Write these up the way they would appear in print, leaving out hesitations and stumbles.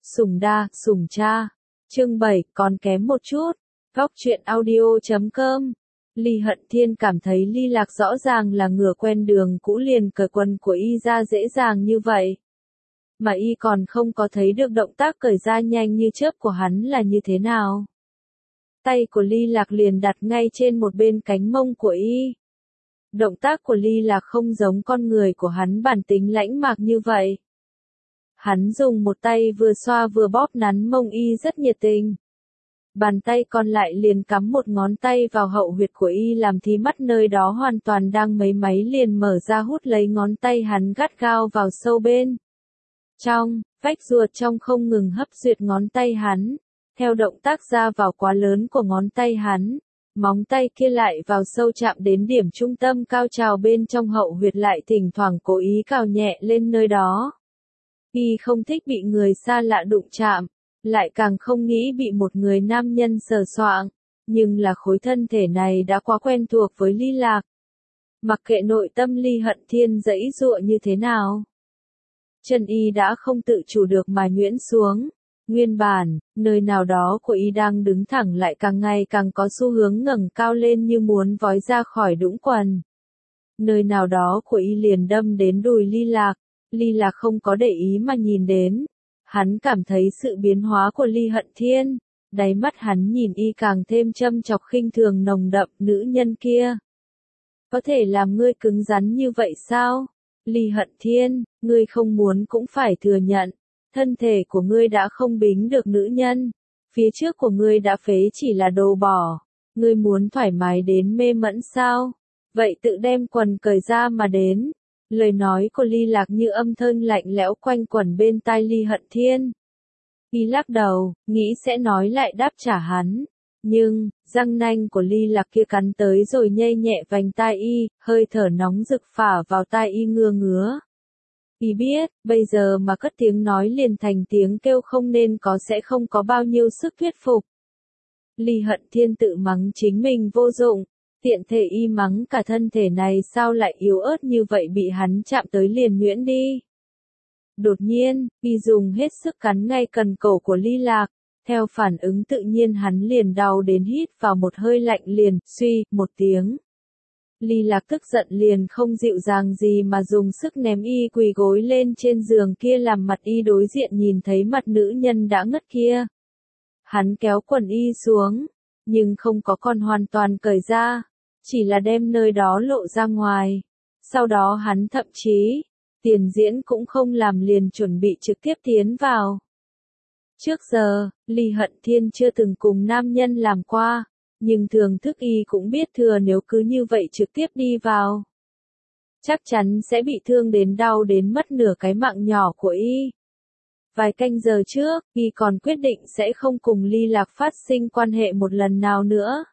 Sủng đa, sủng cha. Chương 7, còn kém một chút. Góc truyện audio.com. Ly Hận Thiên cảm thấy Ly Lạc rõ ràng là ngựa quen đường cũ liền cởi quần của y ra dễ dàng như vậy. Mà y còn không có thấy được động tác cởi ra nhanh như chớp của hắn là như thế nào. Tay của Ly Lạc liền đặt ngay trên một bên cánh mông của y. Động tác của Ly Lạc không giống con người của hắn bản tính lãnh mạc như vậy. Hắn dùng một tay vừa xoa vừa bóp nắn mông y rất nhiệt tình. Bàn tay còn lại liền cắm một ngón tay vào hậu huyệt của y làm thí mắt nơi đó hoàn toàn đang mấy máy liền mở ra hút lấy ngón tay hắn gắt gao vào sâu bên. Trong, vách ruột trong không ngừng hấp duyệt ngón tay hắn. Theo động tác ra vào quá lớn của ngón tay hắn, móng tay kia lại vào sâu chạm đến điểm trung tâm cao trào bên trong hậu huyệt lại thỉnh thoảng cố ý cào nhẹ lên nơi đó. Y không thích bị người xa lạ đụng chạm, lại càng không nghĩ bị một người nam nhân sờ soạng, nhưng là khối thân thể này đã quá quen thuộc với Ly Lạc. Mặc kệ nội tâm Ly Hận Thiên giãy giụa như thế nào, chân y đã không tự chủ được mà nhuyễn xuống. Nguyên bản, nơi nào đó của y đang đứng thẳng lại càng ngày càng có xu hướng ngẩng cao lên như muốn vói ra khỏi đũng quần. Nơi nào đó của y liền đâm đến đùi Ly Lạc. Ly Lạc không có để ý mà nhìn đến. Hắn cảm thấy sự biến hóa của Ly Hận Thiên. Đáy mắt hắn nhìn y càng thêm châm chọc khinh thường nồng đậm. Nữ nhân kia có thể làm ngươi cứng rắn như vậy sao? Ly Hận Thiên, ngươi không muốn cũng phải thừa nhận. Thân thể của ngươi đã không bính được nữ nhân. Phía trước của ngươi đã phế chỉ là đồ bỏ. Ngươi muốn thoải mái đến mê mẫn sao? Vậy tự đem quần cởi ra mà đến. Lời nói của Ly Lạc như âm thanh lạnh lẽo quanh quẩn bên tai Ly Hận Thiên. Y lắc đầu, nghĩ sẽ nói lại đáp trả hắn. Nhưng, răng nanh của Ly Lạc kia cắn tới rồi nhây nhẹ vành tai y, hơi thở nóng rực phả vào tai y ngứa ngứa. Y biết, bây giờ mà cất tiếng nói liền thành tiếng kêu không nên có sẽ không có bao nhiêu sức thuyết phục. Ly Hận Thiên tự mắng chính mình vô dụng, tiện thể y mắng cả thân thể này sao lại yếu ớt như vậy bị hắn chạm tới liền nhuyễn đi. Đột nhiên, y dùng hết sức cắn ngay cần cổ của Ly Lạc, theo phản ứng tự nhiên hắn liền đau đến hít vào một hơi lạnh liền, suy, một tiếng. Ly Lạc tức giận liền không dịu dàng gì mà dùng sức ném y quỳ gối lên trên giường kia làm mặt y đối diện nhìn thấy mặt nữ nhân đã ngất kia. Hắn kéo quần y xuống, nhưng không có còn hoàn toàn cởi ra, chỉ là đem nơi đó lộ ra ngoài. Sau đó hắn thậm chí, tiền diễn cũng không làm liền chuẩn bị trực tiếp tiến vào. Trước giờ, Ly Hận Thiên chưa từng cùng nam nhân làm qua. Nhưng thường thức y cũng biết thừa nếu cứ như vậy trực tiếp đi vào, chắc chắn sẽ bị thương đến đau đến mất nửa cái mạng nhỏ của y. Vài canh giờ trước, y còn quyết định sẽ không cùng Ly Lạc phát sinh quan hệ một lần nào nữa.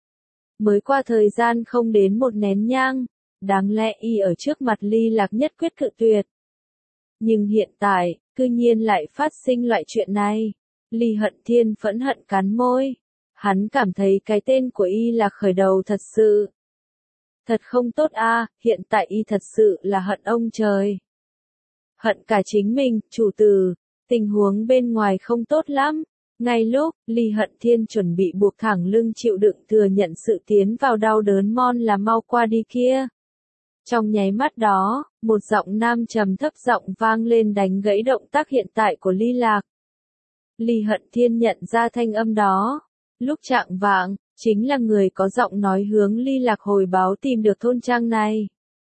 Mới qua thời gian không đến một nén nhang, đáng lẽ y ở trước mặt Ly Lạc nhất quyết cự tuyệt. Nhưng hiện tại, cư nhiên lại phát sinh loại chuyện này. Ly Hận Thiên phẫn hận cắn môi. Hắn cảm thấy cái tên của y là khởi đầu thật sự. Thật không tốt a, hiện tại y thật sự là hận ông trời. Hận cả chính mình, chủ tử, tình huống bên ngoài không tốt lắm. Ngay lúc, Ly Hận Thiên chuẩn bị buộc thẳng lưng chịu đựng thừa nhận sự tiến vào đau đớn mon là mau qua đi kia. Trong nháy mắt đó, một giọng nam trầm thấp giọng vang lên đánh gãy động tác hiện tại của Ly Lạc. Ly Hận Thiên nhận ra thanh âm đó. Lúc chạng vạng, chính là người có giọng nói hướng Ly Lạc hồi báo tìm được thôn trang này.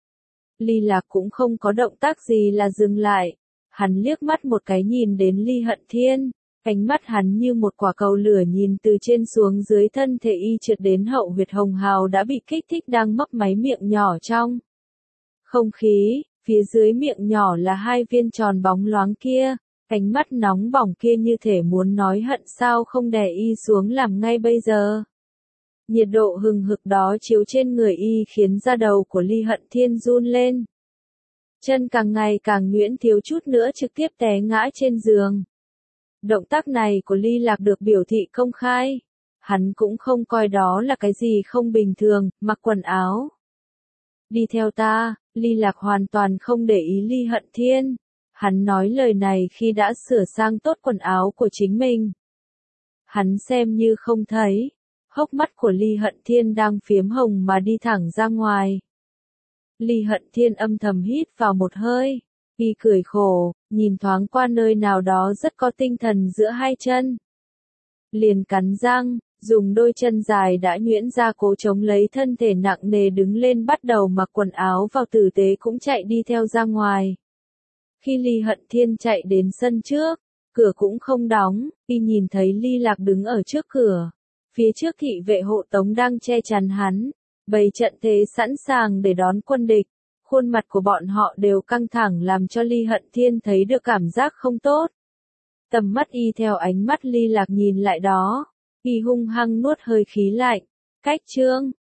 Ly Lạc cũng không có động tác gì là dừng lại. Hắn liếc mắt một cái nhìn đến Ly Hận Thiên. Ánh mắt hắn như một quả cầu lửa nhìn từ trên xuống dưới thân thể y trượt đến hậu huyệt hồng hào đã bị kích thích đang mấp máy miệng nhỏ trong không khí. Phía dưới miệng nhỏ là hai viên tròn bóng loáng kia. Ánh mắt nóng bỏng kia như thể muốn nói hận sao không đè y xuống làm ngay bây giờ. Nhiệt độ hừng hực đó chiếu trên người y khiến da đầu của Ly Hận Thiên run lên. Chân càng ngày càng nhuyễn thiếu chút nữa trực tiếp té ngã trên giường. Động tác này của Ly Lạc được biểu thị công khai. Hắn cũng không coi đó là cái gì không bình thường, mặc quần áo. Đi theo ta, Ly Lạc hoàn toàn không để ý Ly Hận Thiên. Hắn nói lời này khi đã sửa sang tốt quần áo của chính mình. Hắn xem như không thấy, hốc mắt của Ly Hận Thiên đang phiếm hồng mà đi thẳng ra ngoài. Ly Hận Thiên âm thầm hít vào một hơi, y cười khổ, nhìn thoáng qua nơi nào đó rất có tinh thần giữa hai chân. Liền cắn răng, dùng đôi chân dài đã nhuyễn ra cố chống lấy thân thể nặng nề đứng lên bắt đầu mặc quần áo vào tử tế cũng chạy đi theo ra ngoài. Khi Ly Hận Thiên chạy đến sân trước, cửa cũng không đóng, y nhìn thấy Ly Lạc đứng ở trước cửa. Phía trước thị vệ hộ tống đang che chắn hắn, bày trận thế sẵn sàng để đón quân địch. Khuôn mặt của bọn họ đều căng thẳng làm cho Ly Hận Thiên thấy được cảm giác không tốt. Tầm mắt y theo ánh mắt Ly Lạc nhìn lại đó, y hung hăng nuốt hơi khí lạnh. Cách chương